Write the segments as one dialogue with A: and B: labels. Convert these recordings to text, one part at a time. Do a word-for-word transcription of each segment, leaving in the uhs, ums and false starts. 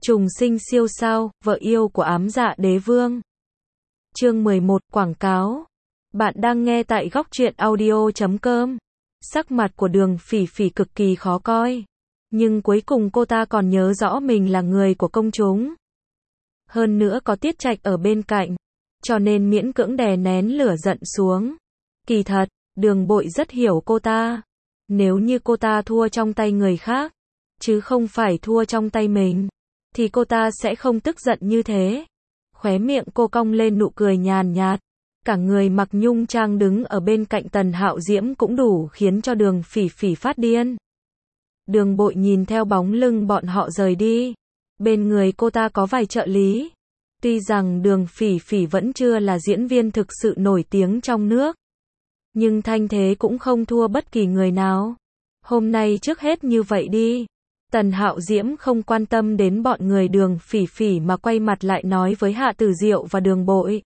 A: Trùng sinh siêu sao, vợ yêu của ám dạ đế vương. Chương mười một, quảng cáo. Bạn đang nghe tại góc truyện audio chấm com. Sắc mặt của Đường Phỉ Phỉ cực kỳ khó coi. Nhưng cuối cùng cô ta còn nhớ rõ mình là người của công chúng. Hơn nữa có Tiết Trạch ở bên cạnh. Cho nên miễn cưỡng đè nén lửa giận xuống. Kỳ thật, Đường Bội rất hiểu cô ta. Nếu như cô ta thua trong tay người khác, chứ không phải thua trong tay mình, thì cô ta sẽ không tức giận như thế. Khóe miệng cô cong lên nụ cười nhàn nhạt. Cả người mặc nhung trang đứng ở bên cạnh Tần Hạo Diễm cũng đủ khiến cho Đường Phỉ Phỉ phát điên. Đường Bội nhìn theo bóng lưng bọn họ rời đi. Bên người cô ta có vài trợ lý. Tuy rằng Đường Phỉ Phỉ vẫn chưa là diễn viên thực sự nổi tiếng trong nước, nhưng thanh thế cũng không thua bất kỳ người nào. Hôm nay trước hết như vậy đi. Tần Hạo Diễm không quan tâm đến bọn người Đường Phỉ Phỉ mà quay mặt lại nói với Hạ Tử Diệu và Đường Bội.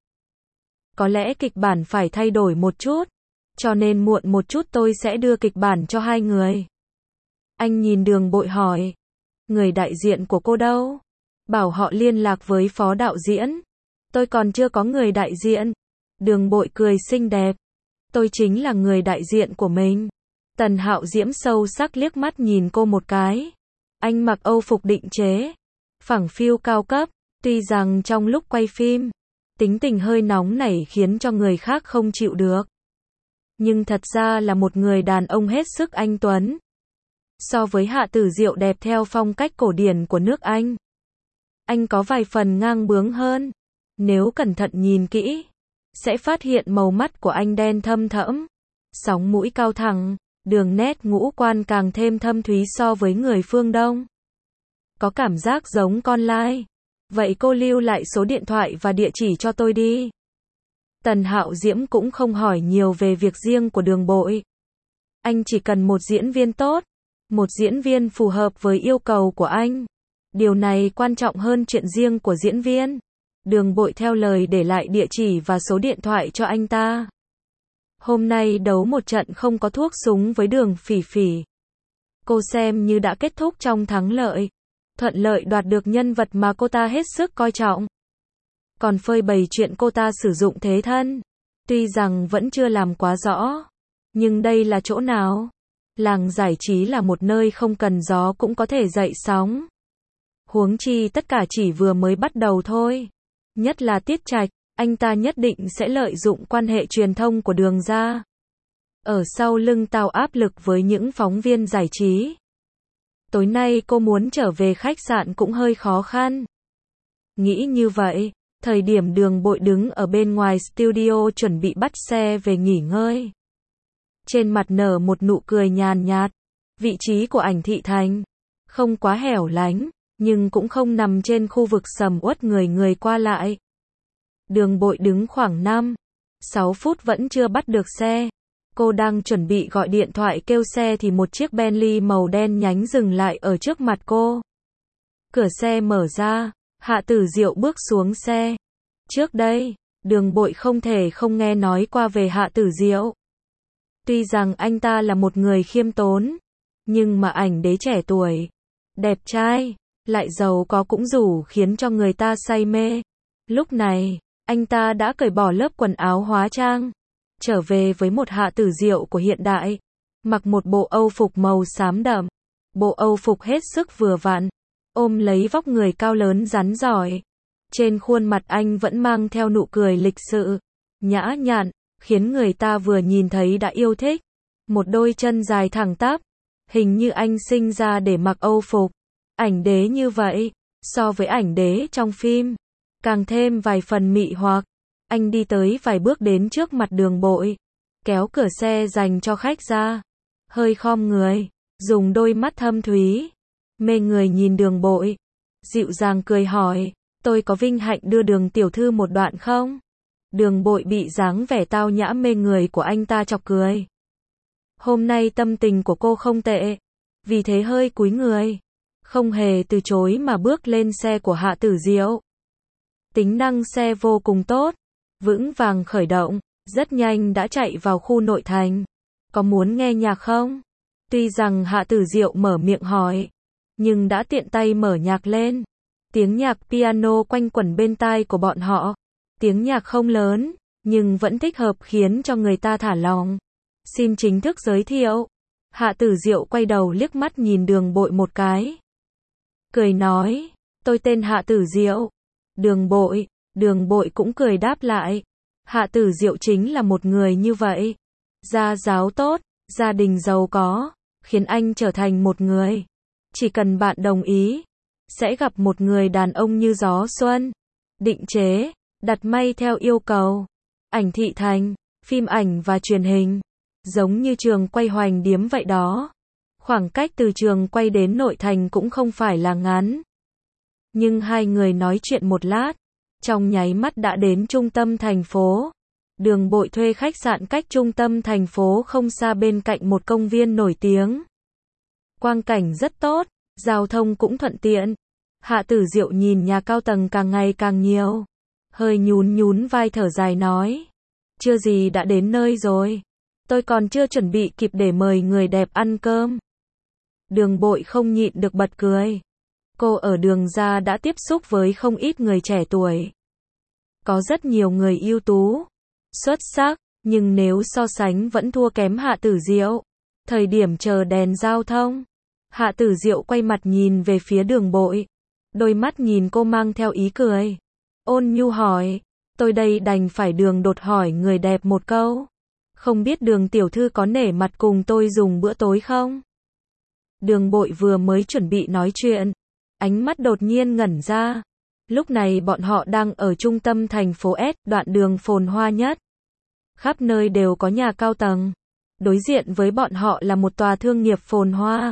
A: Có lẽ kịch bản phải thay đổi một chút, cho nên muộn một chút tôi sẽ đưa kịch bản cho hai người. Anh nhìn Đường Bội hỏi, người đại diện của cô đâu? Bảo họ liên lạc với phó đạo diễn. Tôi còn chưa có người đại diện. Đường Bội cười xinh đẹp. Tôi chính là người đại diện của mình. Tần Hạo Diễm sâu sắc liếc mắt nhìn cô một cái. Anh mặc Âu phục định chế, phẳng phiu cao cấp, tuy rằng trong lúc quay phim, tính tình hơi nóng nảy khiến cho người khác không chịu được. Nhưng thật ra là một người đàn ông hết sức anh tuấn. So với Hạ Tử Diệu đẹp theo phong cách cổ điển của nước Anh, anh có vài phần ngang bướng hơn. Nếu cẩn thận nhìn kỹ, sẽ phát hiện màu mắt của anh đen thâm thẫm, sóng mũi cao thẳng, đường nét ngũ quan càng thêm thâm thúy so với người phương Đông. Có cảm giác giống con lai. Vậy cô lưu lại số điện thoại và địa chỉ cho tôi đi. Tần Hạo Diễm cũng không hỏi nhiều về việc riêng của Đường Bội. Anh chỉ cần một diễn viên tốt, một diễn viên phù hợp với yêu cầu của anh. Điều này quan trọng hơn chuyện riêng của diễn viên. Đường Bội theo lời để lại địa chỉ và số điện thoại cho anh ta. Hôm nay đấu một trận không có thuốc súng với Đường Phỉ Phỉ. Cô xem như đã kết thúc trong thắng lợi. Thuận lợi đoạt được nhân vật mà cô ta hết sức coi trọng. Còn phơi bày chuyện cô ta sử dụng thế thân. Tuy rằng vẫn chưa làm quá rõ. Nhưng đây là chỗ nào? Làng giải trí là một nơi không cần gió cũng có thể dậy sóng. Huống chi tất cả chỉ vừa mới bắt đầu thôi. Nhất là Tiết Trạch, anh ta nhất định sẽ lợi dụng quan hệ truyền thông của Đường gia. Ở sau lưng tạo áp lực với những phóng viên giải trí. Tối nay cô muốn trở về khách sạn cũng hơi khó khăn. Nghĩ như vậy, thời điểm Đường Bội đứng ở bên ngoài studio chuẩn bị bắt xe về nghỉ ngơi. Trên mặt nở một nụ cười nhàn nhạt. Vị trí của Ảnh Thị Thành không quá hẻo lánh, nhưng cũng không nằm trên khu vực sầm uất người người qua lại. Đường Bội đứng khoảng năm, sáu phút vẫn chưa bắt được xe. Cô đang chuẩn bị gọi điện thoại kêu xe thì một chiếc Bentley màu đen nhánh dừng lại ở trước mặt cô. Cửa xe mở ra, Hạ Tử Diệu bước xuống xe. Trước đây, Đường Bội không thể không nghe nói qua về Hạ Tử Diệu. Tuy rằng anh ta là một người khiêm tốn, nhưng mà ảnh đế trẻ tuổi, đẹp trai, lại giàu có cũng đủ khiến cho người ta say mê. Lúc này, anh ta đã cởi bỏ lớp quần áo hóa trang, trở về với một Hạ Tử Diệu của hiện đại, mặc một bộ Âu phục màu xám đậm. Bộ Âu phục hết sức vừa vặn, ôm lấy vóc người cao lớn rắn giỏi. Trên khuôn mặt anh vẫn mang theo nụ cười lịch sự, nhã nhặn, khiến người ta vừa nhìn thấy đã yêu thích. Một đôi chân dài thẳng tắp, hình như anh sinh ra để mặc Âu phục. Ảnh đế như vậy, so với ảnh đế trong phim, càng thêm vài phần mị hoặc. Anh đi tới vài bước đến trước mặt Đường Bội, kéo cửa xe dành cho khách ra, hơi khom người, dùng đôi mắt thâm thúy, mê người nhìn Đường Bội, dịu dàng cười hỏi, tôi có vinh hạnh đưa Đường tiểu thư một đoạn không? Đường Bội bị dáng vẻ tao nhã mê người của anh ta chọc cười. Hôm nay tâm tình của cô không tệ, vì thế hơi cúi người, không hề từ chối mà bước lên xe của Hạ Tử Diệu. Tính năng xe vô cùng tốt, vững vàng khởi động, rất nhanh đã chạy vào khu nội thành. Có muốn nghe nhạc không? Tuy rằng Hạ Tử Diệu mở miệng hỏi, nhưng đã tiện tay mở nhạc lên. Tiếng nhạc piano quanh quẩn bên tai của bọn họ. Tiếng nhạc không lớn, nhưng vẫn thích hợp khiến cho người ta thả lỏng. Xin chính thức giới thiệu. Hạ Tử Diệu quay đầu liếc mắt nhìn Đường Bội một cái. Cười nói, tôi tên Hạ Tử Diệu. Đường Bội, Đường Bội cũng cười đáp lại. Hạ Tử Diệu chính là một người như vậy. Gia giáo tốt, gia đình giàu có, khiến anh trở thành một người. Chỉ cần bạn đồng ý, sẽ gặp một người đàn ông như gió xuân. Định chế, đặt may theo yêu cầu. Ảnh thị thành, phim ảnh và truyền hình. Giống như trường quay Hoành Điếm vậy đó. Khoảng cách từ trường quay đến nội thành cũng không phải là ngắn. Nhưng hai người nói chuyện một lát, trong nháy mắt đã đến trung tâm thành phố. Đường Bội thuê khách sạn cách trung tâm thành phố không xa bên cạnh một công viên nổi tiếng. Quang cảnh rất tốt, giao thông cũng thuận tiện. Hạ Tử Diệu nhìn nhà cao tầng càng ngày càng nhiều. Hơi nhún nhún vai thở dài nói. Chưa gì đã đến nơi rồi. Tôi còn chưa chuẩn bị kịp để mời người đẹp ăn cơm. Đường Bội không nhịn được bật cười. Cô ở Đường gia đã tiếp xúc với không ít người trẻ tuổi. Có rất nhiều người ưu tú, xuất sắc, nhưng nếu so sánh vẫn thua kém Hạ Tử Diệu. Thời điểm chờ đèn giao thông, Hạ Tử Diệu quay mặt nhìn về phía Đường Bội. Đôi mắt nhìn cô mang theo ý cười. Ôn nhu hỏi, tôi đây đành phải đường đột hỏi người đẹp một câu. Không biết Đường tiểu thư có nể mặt cùng tôi dùng bữa tối không? Đường Bội vừa mới chuẩn bị nói chuyện, ánh mắt đột nhiên ngẩn ra. Lúc này bọn họ đang ở trung tâm thành phố S, đoạn đường phồn hoa nhất. Khắp nơi đều có nhà cao tầng. Đối diện với bọn họ là một tòa thương nghiệp phồn hoa.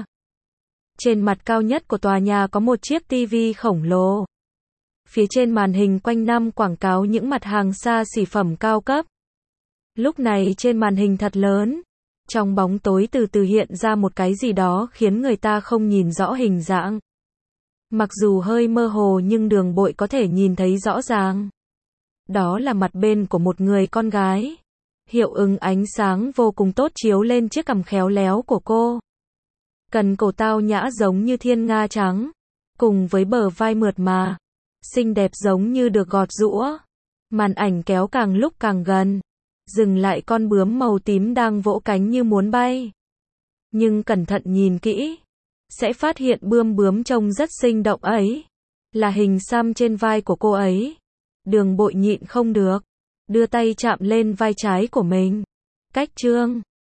A: Trên mặt cao nhất của tòa nhà có một chiếc tivi khổng lồ. Phía trên màn hình quanh năm quảng cáo những mặt hàng xa xỉ phẩm cao cấp. Lúc này trên màn hình thật lớn, trong bóng tối từ từ hiện ra một cái gì đó khiến người ta không nhìn rõ hình dạng. Mặc dù hơi mơ hồ nhưng Đường Bội có thể nhìn thấy rõ ràng. Đó là mặt bên của một người con gái. Hiệu ứng ánh sáng vô cùng tốt chiếu lên chiếc cằm khéo léo của cô. Cần cổ tao nhã giống như thiên nga trắng, cùng với bờ vai mượt mà, xinh đẹp giống như được gọt giũa. Màn ảnh kéo càng lúc càng gần, dừng lại con bướm màu tím đang vỗ cánh như muốn bay. Nhưng cẩn thận nhìn kỹ, sẽ phát hiện bươm bướm trông rất sinh động ấy là hình xăm trên vai của cô ấy. Đường Bội nhịn không được, đưa tay chạm lên vai trái của mình. Cách chương